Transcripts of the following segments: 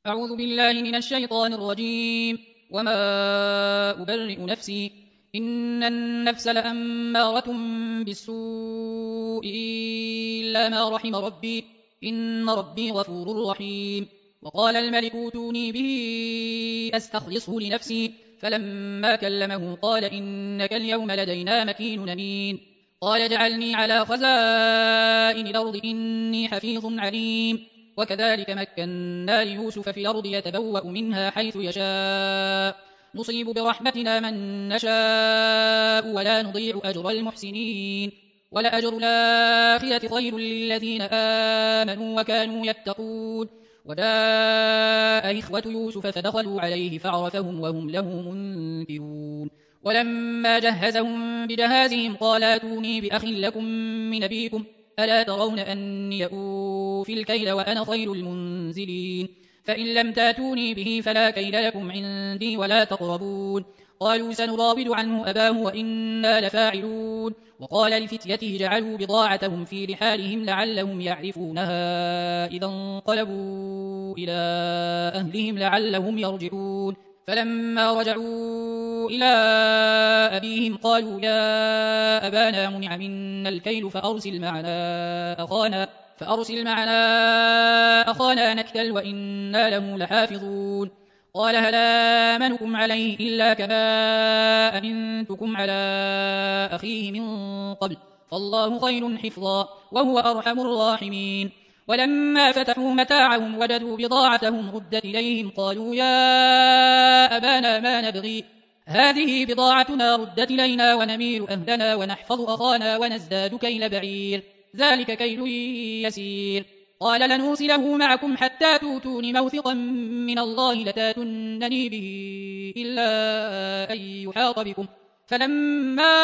أعوذ بالله من الشيطان الرجيم. وما أبرئ نفسي إن النفس لأمارة بالسوء إلا ما رحم ربي إن ربي غفور رحيم. وقال الملك اوتوني به أستخلصه لنفسي فلما كلمه قال إنك اليوم لدينا مكين أمين. قال اجعلني على خزائن الأرض إني حفيظ عليم. وكذلك مكنا ليوسف في الأرض يتبوأ منها حيث يشاء نصيب برحمتنا من نشاء ولا نضيع أجر المحسنين. ولأجر الآخرة خير للذين آمنوا وكانوا يتقون. وجاء إخوة يوسف فدخلوا عليه فعرفهم وهم له منكرون. ولما جهزهم بجهازهم قال ائتوني بأخ لكم من أبيكم ألا ترون أني أوفي الكيل وأنا خير المنزلين. فإن لم تاتوني به فلا كيل لكم عندي ولا تقربون. قالوا سنراود عنه أباه وإنا لفاعلون. وقال لفتيته جعلوا بضاعتهم في رحالهم لعلهم يعرفونها إذا انقلبوا إلى أهلهم لعلهم يرجعون. فلما رجعوا إلى أبيهم قالوا يا أبانا منع منا الكيل فأرسل معنا أخانا نكتل وإنا له لحافظون. قال هل آمنكم عليه إلا كما أمنتكم على أخيه من قبل فالله خير حفظا وهو أرحم الراحمين. ولما فتحوا متاعهم وجدوا بضاعتهم ردت إليهم قالوا يا أبانا ما نبغي هذه بضاعتنا ردت إلينا ونميل أهلنا ونحفظ أخانا ونزداد كيل بعير ذلك كيل يسير. قال لنرسله معكم حتى توتون موثقا من الله لتاتونني به إلا أن يحاط بكم. فلما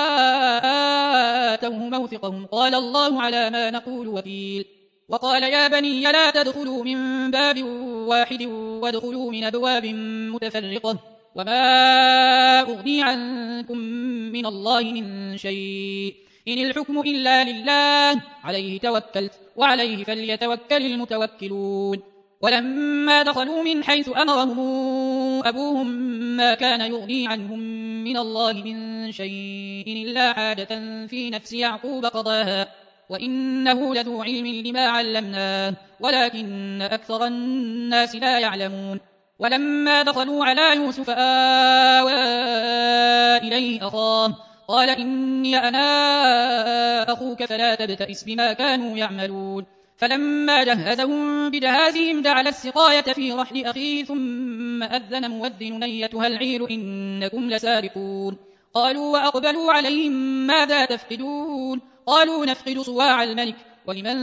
آتوه موثقهم قال الله على ما نقول وكيل. وقال يا بني لا تدخلوا من باب واحد وادخلوا من أبواب متفرقة وما أغني عنكم من الله من شيء إن الحكم إلا لله عليه توكلت وعليه فليتوكل المتوكلون. ولما دخلوا من حيث أمرهم أبوهم ما كان يغني عنهم من الله من شيء إلا حاجة في نفس يعقوب قضاها وإنه لذو علم لما علمناه ولكن أكثر الناس لا يعلمون. ولما دخلوا على يوسف آوى إليه أخاه قال إني أنا أخوك فلا تبتئس بما كانوا يعملون. فلما جهزهم بجهازهم جعل السقاية في رحل أخيه ثم أذن مؤذن أيتها العير إنكم لسارقون. قالوا وأقبلوا عليهم ماذا تفقدون قالوا نفقد صواع الملك ولمن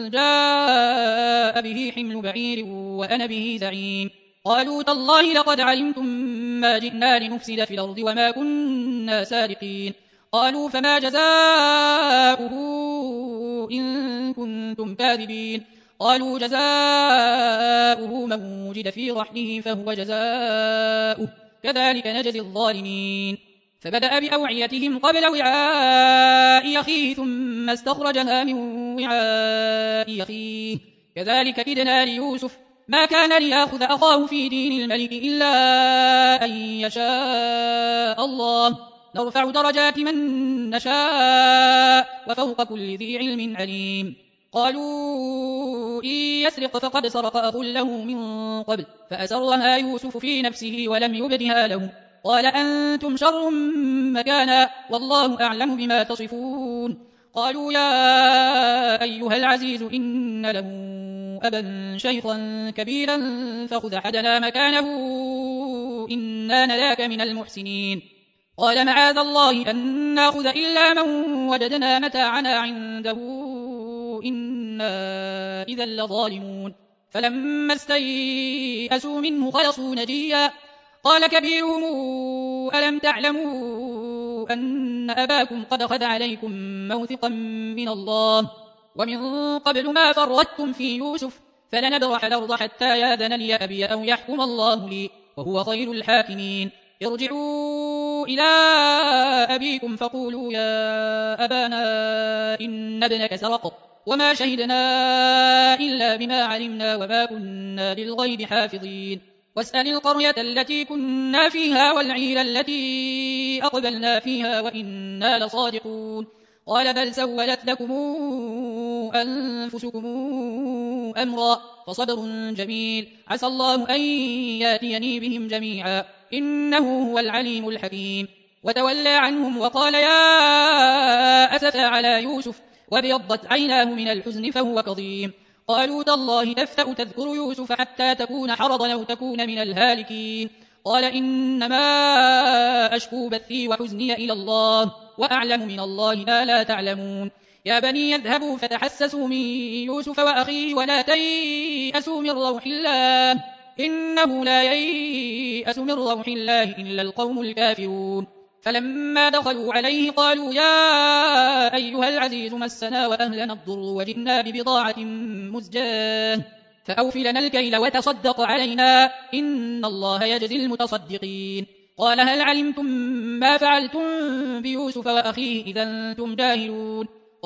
جاء به حمل بعير وأنا به زعيم. قالوا تالله لقد علمتم ما جئنا لنفسد في الأرض وما كنا سارقين. قالوا فما جزاؤه إن كنتم كاذبين. قالوا جزاؤه من وجد في رحله فهو جزاؤه كذلك نجزي الظالمين. فبدأ بأوعيتهم قبل وعاء أخيه ثم استخرجها من وعاء أخيه كذلك كدنا ليوسف ما كان ليأخذ أخاه في دين الملك إلا أن يشاء الله نرفع درجات من نشاء وفوق كل ذي علم عليم. قالوا إن يسرق فقد سرق أخ له من قبل فأسرها يوسف في نفسه ولم يبدها له قال أنتم شر مكانا والله أعلم بما تصفون. قالوا يا أيها العزيز إن له أبا شيخا كبيرا فخذ أحدنا مكانه إنا نراك من المحسنين. قال معاذ الله أن نأخذ إلا من وجدنا متاعنا عنده إنا إذا لظالمون. فلما استيئسوا منه خلصوا نجيا قال كبيرهم ألم تعلموا أن أباكم قد أخذ عليكم موثقا من الله ومن قبل ما فرطتم في يوسف فلنبرح الأرض حتى يأذن لي أبي أو يحكم الله لي وهو خير الحاكمين. ارجعوا إلى أبيكم فقولوا يا أبانا إن ابنك سرق وما شهدنا إلا بما علمنا وما كنا للغيب حافظين واسأل القرية التي كنا فيها والعير التي أقبلنا فيها وإنا لصادقون قال بل سولت لكم أنفسكم أمرا فصبر جميل عسى الله أن ياتيني بهم جميعا إنه هو العليم الحكيم وتولى عنهم وقال يا أسفا على يوسف وابيضت عيناه من الحزن فهو كظيم قالوا تالله تفتأ تذكر يوسف حتى تكون حرضا أو تكون من الهالكين قال إنما أشكو بثي وحزني إلى الله وأعلم من الله ما لا تعلمون يا بني يذهبوا فتحسسوا من يوسف وأخيه ولا تيأسوا من روح الله إنه لا ييأس من روح الله إلا القوم الكافرون فلما دخلوا عليه قالوا يا أيها العزيز مسنا وأهلنا الضر وجئنا ببضاعة مزجاة فأوف لنا الكيل وتصدق علينا إن الله يجزي المتصدقين قال هل علمتم ما فعلتم بيوسف وأخيه إذا أنتم جاهلون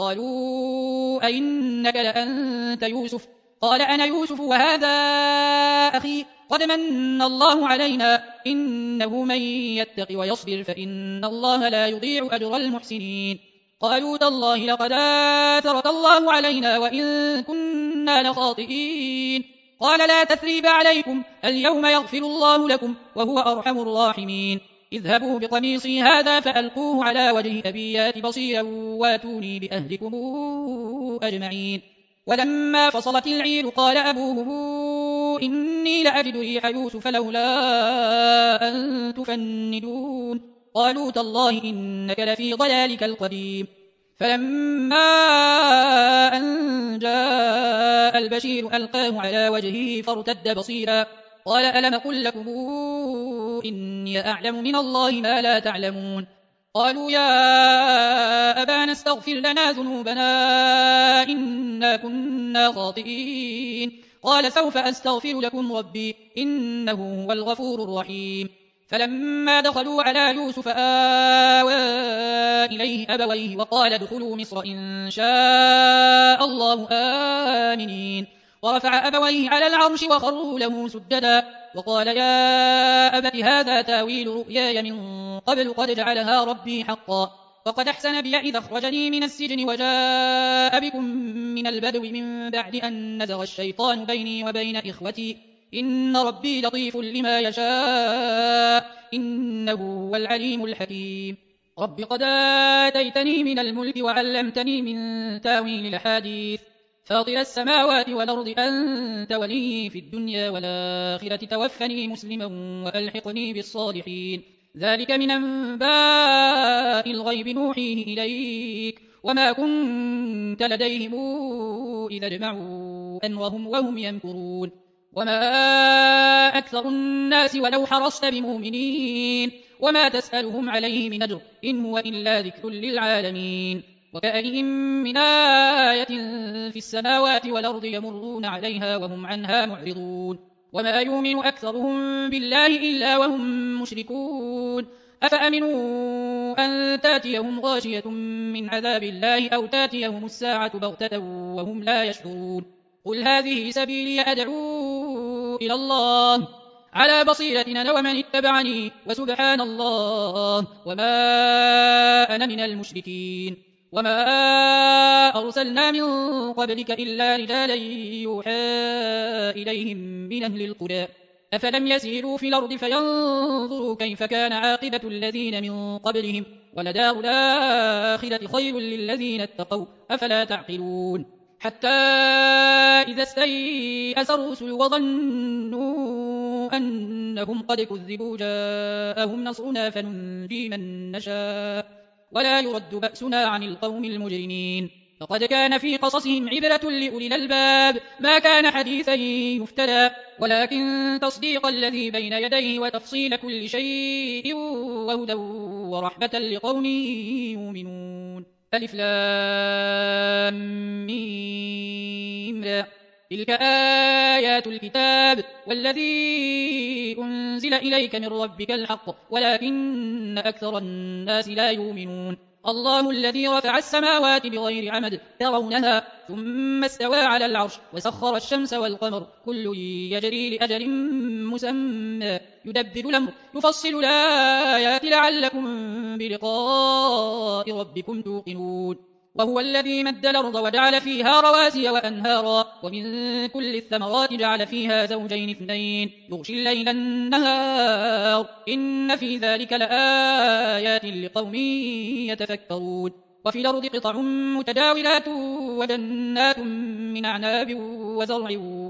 قالوا أئنك لأنت يوسف قال أنا يوسف وهذا أخي قد من الله علينا إنه من يتق ويصبر فإن الله لا يضيع أجر المحسنين قالوا تالله لقد آثرك الله علينا وإن كنا لخاطئين قال لا تثريب عليكم اليوم يغفر الله لكم وهو أرحم الراحمين اذهبوا بقميصي هذا فألقوه على وجه أبي يات بصيرا واتوني بأهلكم أجمعين ولما فصلت العير قال أبوهم إني لأجد ريح يوسف لولا أن تفندون قالوا تالله إنك لفي ضلالك القديم فلما أن جاء البشير ألقاه على وجهه فارتد بصيرا قال ألم قل لكم إني أعلم من الله ما لا تعلمون قالوا يا أبانا استغفر لنا ذنوبنا إنا كنا خاطئين قال سوف أستغفر لكم ربي إنه هو الغفور الرحيم فلما دخلوا على يوسف آوى إليه أبويه وقال ادخلوا مصر إن شاء الله آمنين ورفع أبويه على العرش وخروا له سجدا وقال يا أبت هذا تاويل رؤياي من قبل قد جعلها ربي حقا وقد أحسن بي إذ أخرجني من السجن وجاء بكم من البدو من بعد أن نزغ الشيطان بيني وبين إخوتي إن ربي لطيف لما يشاء إنه هو العليم الحكيم رب قد آتيتني من الملك وعلمتني من تاويل الأحاديث فاطر السماوات والأرض أنت ولي في الدنيا والآخرة توفني مسلما وألحقني بالصالحين ذلك من أنباء الغيب نوحيه إليك وما كنت لديهم إذا جمعوا أمرهم وهم يمكرون وما أكثر الناس ولو حرصت بمؤمنين وما تسألهم عليه من أجر إن هو إلا ذكر للعالمين وكأين من آية في السماوات والأرض يمرون عليها وهم عنها معرضون وما يؤمن أكثرهم بالله إلا وهم مشركون أفأمنوا أن تاتيهم غاشية من عذاب الله أو تاتيهم الساعة بغتة وهم لا يشعرون قل هذه سبيلي أدعو إلى الله على بصيرة أنا ومن اتبعني وسبحان الله وما أنا من المشركين وما أرسلنا من قبلك إلا رجالا يوحى إليهم من أهل القرى أفلم يسيروا في الأرض فينظروا كيف كان عاقبة الذين من قبلهم ولدار الآخرة خير للذين اتقوا أفلا تعقلون حتى إذا استيأس الرسل وظنوا أنهم قد كذبوا جاءهم نصرنا فننجي من نشاء ولا يرد بأسنا عن القوم المجرمين فقد كان في قصصهم عبرة لأولي الألباب ما كان حديثا يفترى ولكن تصديق الذي بين يديه وتفصيل كل شيء وهدى ورحمة لقوم يؤمنون ألف لام ميم تلك آيات الكتاب والذي أنزل إليك من ربك الحق ولكن أكثر الناس لا يؤمنون الله الذي رفع السماوات بغير عمد ترونها ثم استوى على العرش وسخر الشمس والقمر كل يجري لأجل مسمى يدبر الأمر يفصل الآيات لعلكم بلقاء ربكم توقنون وهو الذي مد الأرض وجعل فيها رواسي وأنهارا ومن كل الثمرات جعل فيها زوجين اثنين يغشي الليل النهار إن في ذلك لآيات لقوم يتفكرون وفي الأرض قطع متجاورات وجنات من أعناب وزرع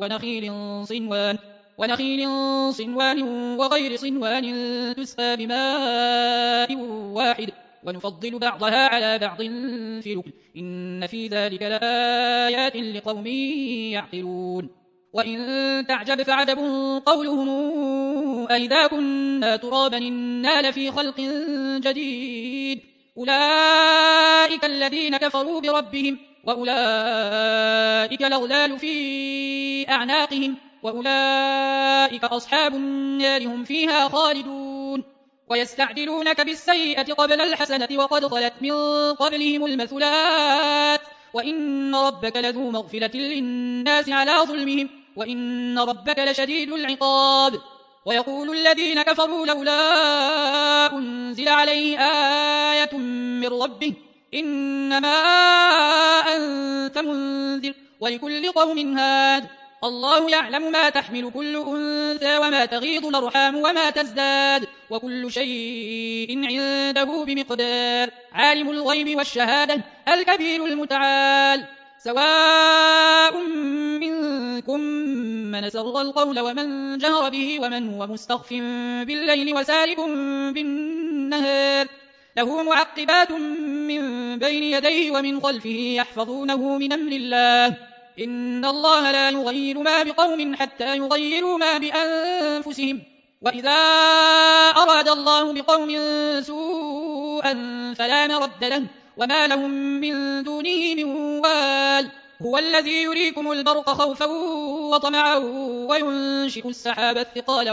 ونخيل صنوان وغير صنوان تسقى بماء واحد ونفضل بعضها على بعض في الأكل إن في ذلك لآيات لقوم يعقلون وإن تعجب فعجب قولهم أئذا كنا ترابا إنا لفي خلق جديد أولئك الذين كفروا بربهم وأولئك الأغلال في أعناقهم وأولئك أصحاب النار هم فيها خالدون ويستعجلونك بالسيئة قبل الحسنة وقد خلت من قبلهم المثلات وإن ربك لذو مغفرة للناس على ظلمهم وإن ربك لشديد العقاب ويقول الذين كفروا لولا أنزل عليه آية من ربه إنما أنت منذر ولكل قوم هاد الله يعلم ما تحمل كل أنثى وما تغيض الأرحام وما تزداد وكل شيء عنده بمقدار عالم الغيب والشهادة الكبير المتعال سواء منكم من سر القول ومن جهر به ومن هو مستخف بالليل وسارب بالنهار له معقبات من بين يديه ومن خلفه يحفظونه من أمر الله إن الله لا يغير ما بقوم حتى يغيروا ما بأنفسهم وإذا أراد الله بقوم سوءا فلا مرد له وما لهم من دونه من وال هو الذي يريكم البرق خوفا وطمعا وينشئ السحاب الثقال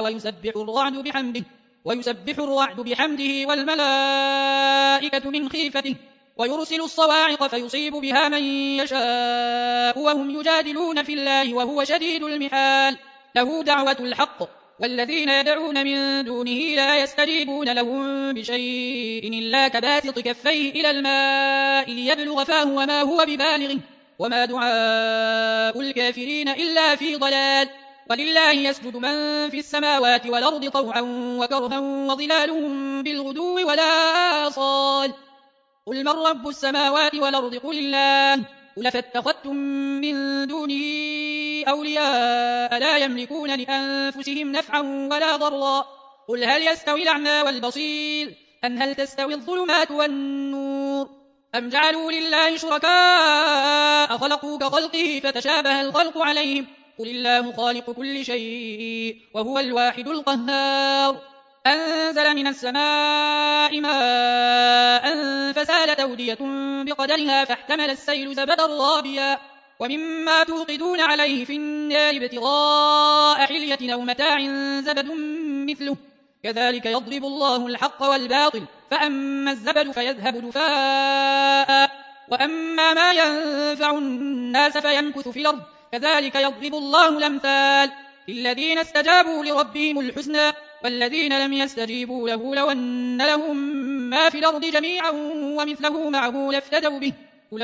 ويسبح الرعد بحمده والملائكة من خيفته ويرسل الصواعق فيصيب بها من يشاء وهم يجادلون في الله وهو شديد المحال له دعوة الحق والذين يدعون من دونه لا يستجيبون لهم بشيء إلا كباسط كفيه إلى الماء ليبلغ فاه وما هو ببالغه وما دعاء الكافرين إلا في ضلال ولله يسجد من في السماوات والأرض طوعا وكرها وظلالهم بالغدو ولا صال قل من رب السماوات والأرض قل الله قل فاتخذتم من دونه أولياء لا يملكون لأنفسهم نفعا ولا ضرا قل هل يستوي الأعمى والبصير أم هل تستوي الظلمات والنور أم جعلوا لله شركاء خلقوا كخلقه فتشابه الخلق عليهم قل الله خالق كل شيء وهو الواحد القهار أنزل من السماء ماء فسالت أودية بقدرها فاحتمل السيل زبدا رابيا ومما توقدون عليه في النار ابتغاء حلية أو متاع زبد مثله كذلك يضرب الله الحق والباطل فأما الزبد فيذهب دفاء وأما ما ينفع الناس فيمكث في الأرض كذلك يضرب الله الأمثال للذين استجابوا لربهم الحسنى والذين لم يستجيبوا له لو أن لهم ما في الأرض جميعا ومثله معه لافتدوا به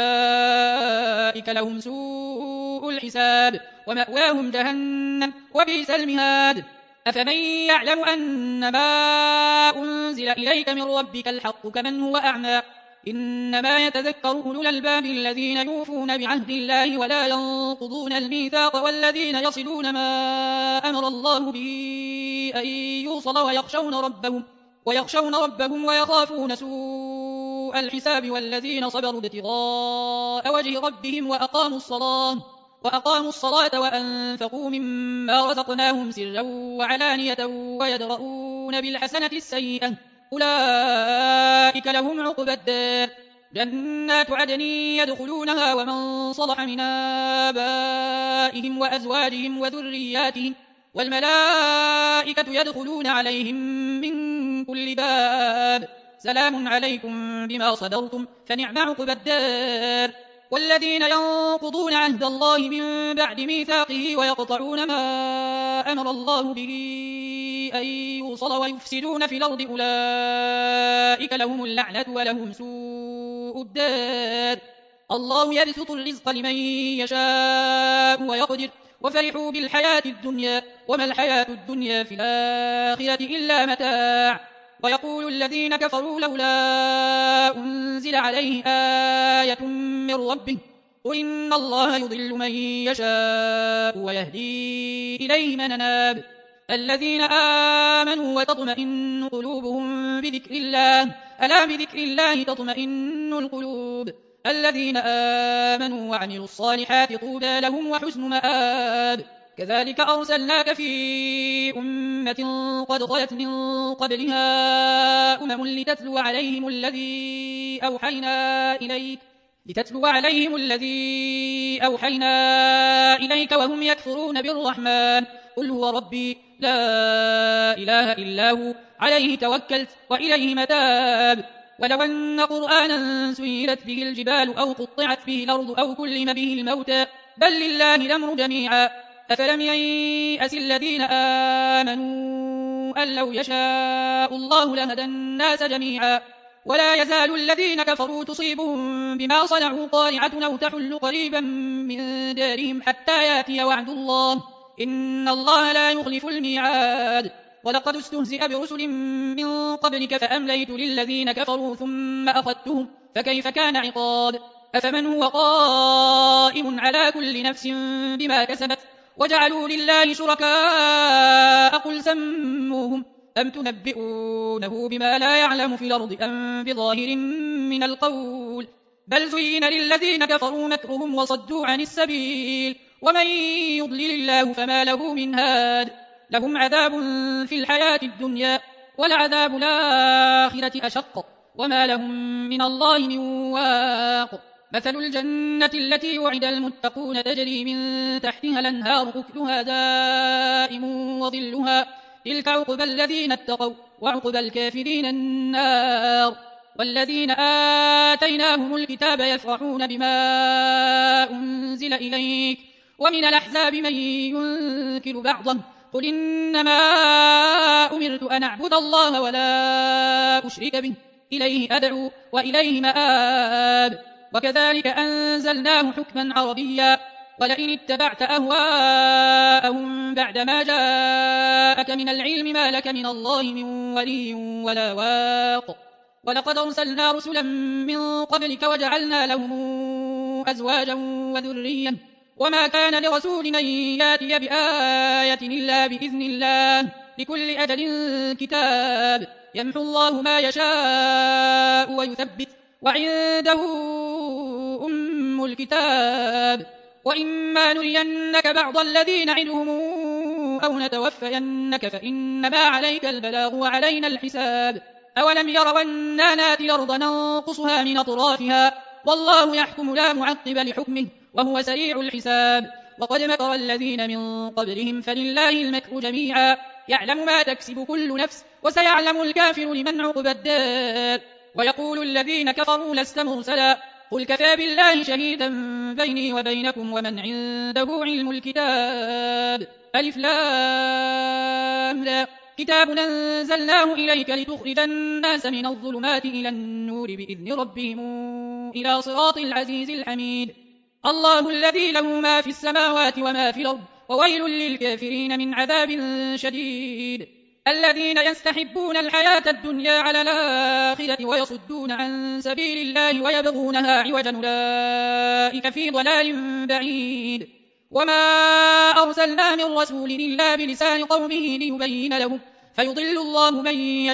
أولئك لهم سوء الحساب ومأواهم جهنم وبئس المهاد أفمن يعلم أن ما أنزل إليك من ربك الحق كمن هو أعمى إنما يتذكر أولو الألباب الذين يوفون بعهد الله ولا ينقضون الميثاق والذين يصلون ما أمر الله به أن يوصل ويخشون ربهم ويخافون سوء الحساب والذين صبروا ابتغاء وجه ربهم وأقاموا الصلاة وأنفقوا مما رزقناهم سرا وعلانية ويدرؤون بالحسنة السيئة أولئك لهم عقبى الدار جنات عدن يدخلونها ومن صلح من آبائهم وأزواجهم وذرياتهم والملائكة يدخلون عليهم من كل باب سلام عليكم بما صبرتم فنعم عقبى الدار. والذين ينقضون عهد الله من بعد ميثاقه ويقطعون ما أمر الله به أن يوصل ويفسدون في الأرض أولئك لهم اللعنة ولهم سوء الدار. الله يبسط الرزق لمن يشاء ويقدر وفرحوا بالحياة الدنيا وما الحياة الدنيا في الآخرة إلا متاع. ويقول الذين كفروا لولا أنزل عليه آية من ربه قل إن الله يضل من يشاء ويهدي إليه من أناب. الذين آمنوا وتطمئن قلوبهم بذكر الله ألا بذكر الله تطمئن القلوب. الذين آمنوا وعملوا الصالحات طوبى لهم وحسن مآب. كذلك أرسلناك في أمة قد خلت من قبلها لتتلو عليهم الذي أوحينا إليك وهم يكفرون بالرحمن قل هو ربي لا إله إلا هو عليه توكلت وإليه متاب. ولو أن قرآنا سيرت به الجبال أو قطعت به الأرض أو كلم به الموتى بل لله الأمر جميعا. أفلم ييأس الذين آمنوا أن لو يشاء الله لهدى الناس جميعا. ولا يزال الذين كفروا تصيبهم بما صنعوا قارعة أو تحل قريبا من دارهم حتى يأتي وعد الله إن الله لا يخلف الميعاد. ولقد استهزئ برسل من قبلك فأمليت للذين كفروا ثم أخذتهم فكيف كان عقاب. أفمن هو قائم على كل نفس بما كسبت وجعلوا لله شركاء قل سموهم أم تنبئونه بما لا يعلم في الأرض أم بظاهر من القول بل زين للذين كفروا مكرهم وصدوا عن السبيل ومن يضلل الله فما له من هاد. لهم عذاب في الحياة الدنيا ولعذاب الآخرة أشق وما لهم من الله من واق. مثل الجنة التي وعد المتقون تجري من تحتها الأنهار أكلها دائم وظلها تلك عقبى الذين اتقوا وعقبى الكافرين النار. والذين آتيناهم الكتاب يفرحون بما أنزل إليك ومن الأحزاب من ينكر بعضه قل إنما أمرت أن أعبد الله ولا أشرك به إليه أدعو وإليه مآب. وكذلك أنزلناه حكما عربيا ولئن اتبعت أهواءهم بعدما جاءك من العلم ما لك من الله من ولي ولا واق. ولقد أرسلنا رسلا من قبلك وجعلنا لهم أزواجا وذريا وما كان لرسول أن يأتي بآية إلا بإذن الله لكل أجل كتاب. يمحو الله ما يشاء ويثبت وعنده أم الكتاب. وإما نرينك بعض الذي نعدهم أو نتوفينك فإنما عليك البلاغ وعلينا الحساب. أولم يروا أنا ناتي الأرض ننقصها من أطرافها والله يحكم لا معقب لحكمه وهو سريع الحساب. وقد مكر الذين من قبلهم فلله المكر جميعا يعلم ما تكسب كل نفس وسيعلم الكافر لمن عقبى الدار. ويقول الذين كفروا لست مرسلا قل كفى بالله شهيدا بيني وبينكم ومن عنده علم الكتاب. ألف لام را كتاب أنزلناه إليك لتخرج الناس من الظلمات إلى النور بإذن ربهم إلى صراط العزيز الحميد. الله الذي له ما في السماوات وما في الأرض وويل للكافرين من عذاب شديد. الذين يستحبون الحياة الدنيا على الآخرة ويصدون عن سبيل الله ويبغونها عوجا أولئك في ضلال بعيد. وما أرسلنا من رسول إلا بلسان قومه ليبين لهم فيضل الله من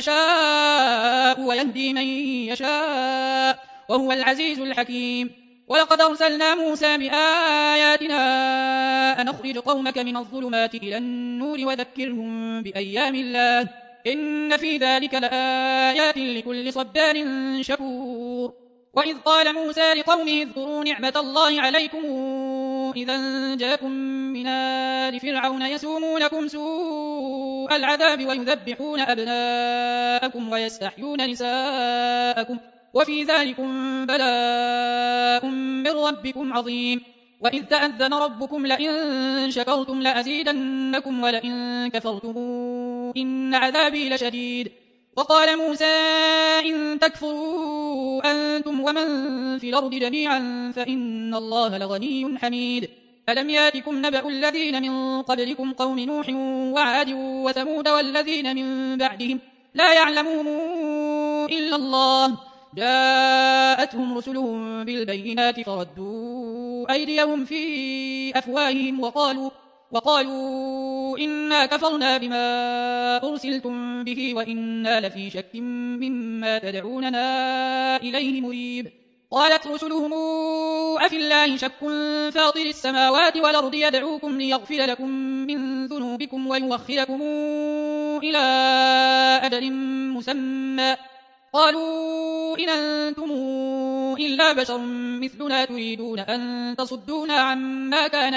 يشاء ويهدي من يشاء وهو العزيز الحكيم. ولقد أرسلنا موسى بآياتنا أن أخرج قومك من الظلمات إلى النور وذكرهم بأيام الله إن في ذلك لآيات لكل صبار شكور. وإذ قال موسى لقومه اذكروا نعمة الله عليكم إذا جاءكم من آل فرعون يسومونكم سوء العذاب ويذبحون أبناءكم ويستحيون نساءكم وفي ذلكم بلاء من ربكم عظيم. وإذ تأذن ربكم لئن شكرتم لأزيدنكم ولئن كفرتم إن عذابي لشديد. وقال موسى إن تكفروا أنتم ومن في الأرض جميعا فإن الله لغني حميد. ألم ياتكم نبأ الذين من قبلكم قوم نوح وعاد وثمود والذين من بعدهم لا يعلمهم إلا الله جاءتهم رسلهم بالبينات فردوا أيديهم في أفواههم وقالوا إنا كفرنا بما أرسلتم به وإنا لفي شك مما تدعوننا إليه مريب. قالت رسلهم أفي الله شك فاطر السماوات والأرض يدعوكم ليغفر لكم من ذنوبكم ويوخركم إلى أجل مسمى قالوا إن أنتم إلا بشر مثلنا تريدون أن تصدونا عما كان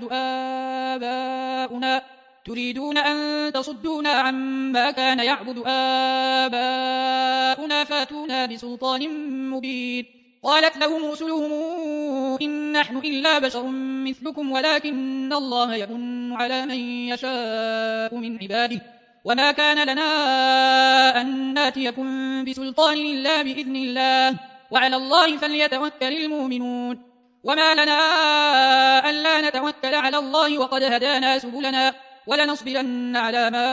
يعبد آباؤنا فاتونا بسلطان مبين. قالت لهم رسلهم إن نحن إلا بشر مثلكم ولكن الله يمن على من يشاء من عباده وما كان لنا أن ناتيكم بسلطان إلا بإذن الله وعلى الله فليتوكل المؤمنون. وما لنا ألا نتوكل على الله وقد هدانا سبلنا ولنصبرن على ما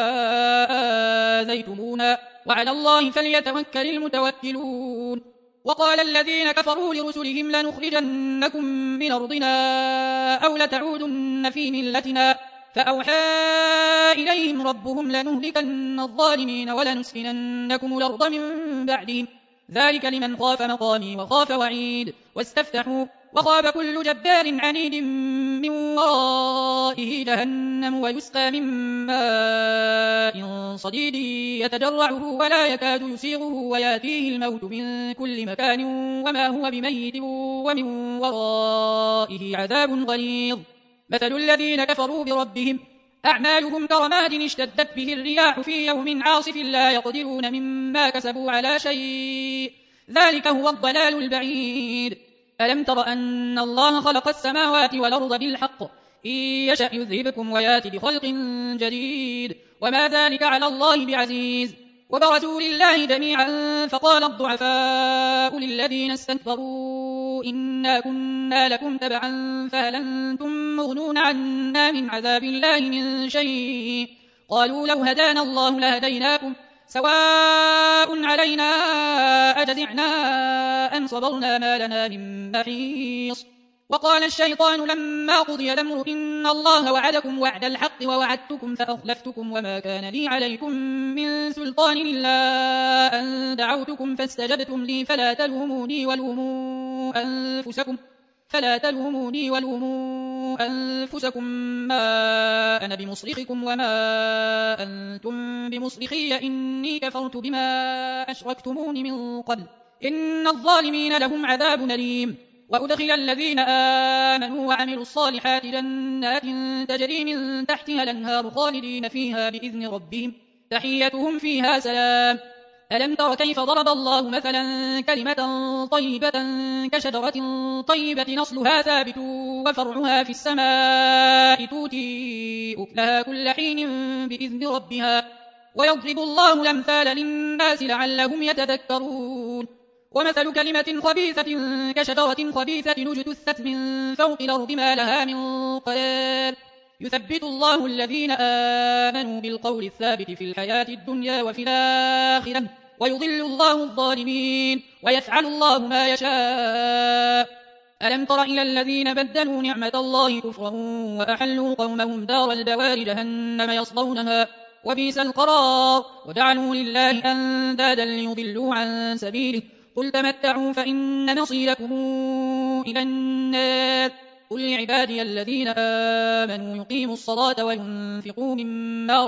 آذيتمونا وعلى الله فليتوكل المتوكلون. وقال الذين كفروا لرسلهم لنخرجنكم من أرضنا أو لتعودن في ملتنا فأوحى إليهم ربهم لنهلكن الظالمين ولنسكننكم الأرض من بعدهم ذلك لمن خاف مقامي وخاف وعيد. واستفتحوا وخاب كل جبار عنيد من ورائه جهنم ويسقى من ماء صديد يتجرعه ولا يكاد يسيغه وياتيه الموت من كل مكان وما هو بميت ومن ورائه عذاب غليظ. مثل الذين كفروا بربهم أعمالهم كرماد اشتدت به الرياح في يوم عاصف لا يقدرون مما كسبوا على شيء ذلك هو الضلال البعيد. ألم تر أن الله خلق السماوات والأرض بالحق إن يشأ يذهبكم ويأتي بخلق جديد وما ذلك على الله بعزيز. وبرزوا لله جميعا فقال الضعفاء للذين استكبروا إنا كنا لكم تبعا فهل أنتم مغنون عنا من عذاب الله من شيء قالوا لو هدانا الله لهديناكم سواء علينا أجزعنا أم صبرنا ما لنا من محيص. وقال الشيطان لما قضي الأمر إن الله وعدكم وعد الحق ووعدتكم فأخلفتكم وما كان لي عليكم من سلطان إلا أن دعوتكم فاستجبتم لي فلا تلوموني ولوموا أنفسكم ما أنا بمصرخكم وما أنتم بمصرخي إني كفرت بما أشركتمون من قبل إن الظالمين لهم عذاب أليم. وأدخل الذين آمنوا وعملوا الصالحات جنات تجري من تحتها الأنهار خالدين فيها بإذن ربهم تحيتهم فيها سلام. ألم تر كيف ضرب الله مثلا كلمة طيبة كشجرة طيبة نصلها ثابت وفرعها في السماء تؤتي أكلها كل حين بإذن ربها ويضرب الله الأمثال للناس لعلهم يتذكرون. ومثل كلمة خبيثة كشجرة خبيثة اجتثت من فوق الأرض ما لها من قرار يثبت الله الذين آمنوا بالقول الثابت في الحياة الدنيا وفي الآخرة ويضل الله الظالمين ويفعل الله ما يشاء. ألم تر إلى الذين بدلوا نعمة الله كفرا وأحلوا قومهم دار البوار جهنم يصلونها وبئس القرار وجعلوا لله أندادا ليضلوا عن سبيله قل تمتعوا فإن مصيركم إلى النار. قل لعبادي الذين آمنوا يقيموا الصلاة وينفقوا مما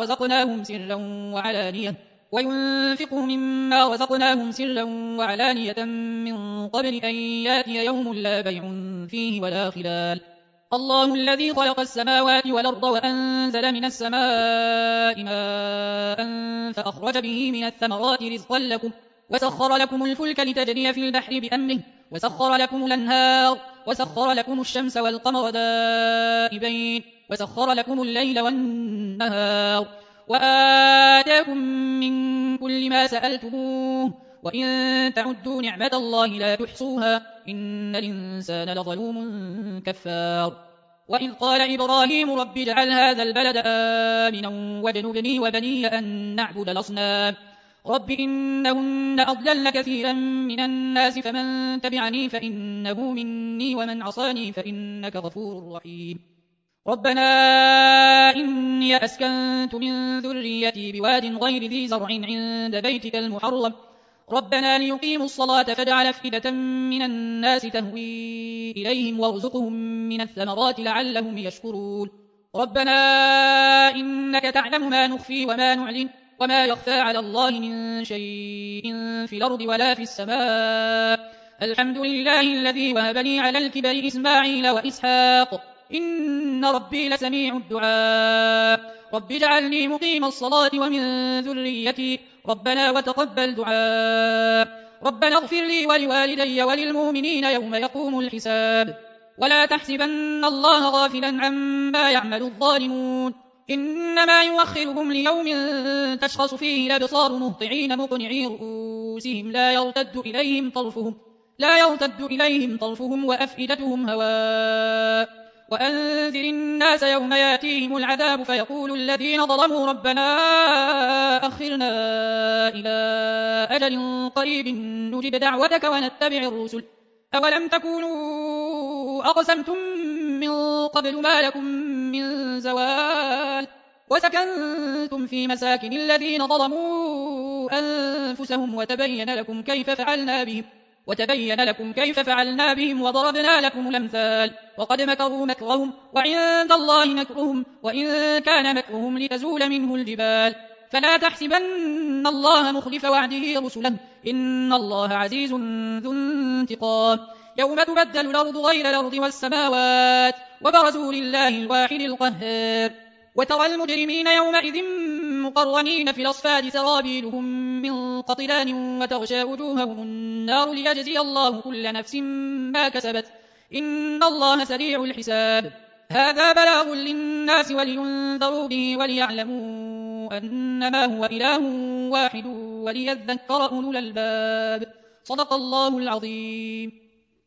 رزقناهم سرا وعلانية من قبل أن ياتي يوم لا بيع فيه ولا خلال الله الذي خلق السماوات والأرض وأنزل من السماء ماء فأخرج به من الثمرات رزقا لكم وسخر لكم الفلك لتجري في البحر بأمره وسخر لكم الأنهار وسخر لكم الشمس والقمر دائبين وسخر لكم الليل والنهار وآتاكم من كل ما سألتموه وإن تعدوا نعمة الله لا تحصوها إن الإنسان لظلوم كفار وإذ قال إبراهيم رب اجعل هذا البلد آمنا واجنبني وبني أن نعبد الأصنام رب إنهن أضللن كثيرا من الناس فمن تبعني فإنه مني ومن عصاني فإنك غفور رحيم ربنا إني أسكنت من ذريتي بواد غير ذي زرع عند بيتك المحرم ربنا ليقيموا الصلاة فاجعل أفئدة من الناس تهوي إليهم وارزقهم من الثمرات لعلهم يشكرون ربنا إنك تعلم ما نخفي وما نعلن وما يخفى على الله من شيء في الأرض ولا في السماء الحمد لله الذي وهب لي على الكبر إسماعيل وإسحاق إن ربي لسميع الدعاء رب اجعلني مقيم الصلاة ومن ذريتي ربنا وتقبل دعاء ربنا اغفر لي ولوالدي وللمؤمنين يوم يقوم الحساب ولا تحسبن الله غافلا عما يعمل الظالمون إنما يؤخرهم ليوم تشخص فيه الأبصار مهطعين مقنعي رؤوسهم لا يرتد إليهم طرفهم وأفئدتهم هواء وأنذر الناس يوم ياتيهم العذاب فيقول الذين ظلموا ربنا أخرنا إلى أجل قريب نجب دعوتك ونتبع الرسل أولم تكونوا أقسمتم من قبل ما لكم من زوال وسكنتم في مساكن الذين ظلموا أنفسهم وتبين لكم كيف فعلنا بهم وضربنا لكم الأمثال وقد مكروا مكرهم وعند الله مكرهم وإن كان مكرهم لتزول منه الجبال فلا تحسبن الله مخلف وعده رسله إن الله عزيز ذو انتقام يوم تبدل الأرض غير الأرض والسماوات وبرزوا لله الواحد القهار وترى المجرمين يومئذ مقرنين في الأصفاد سرابيلهم من قطران وتغشى وجوههم النار ليجزي الله كل نفس ما كسبت إن الله سريع الحساب هذا بلاغ للناس ولينذروا به وليعلموا أنما هو إله واحد وليذكر أولو الألباب صدق الله العظيم.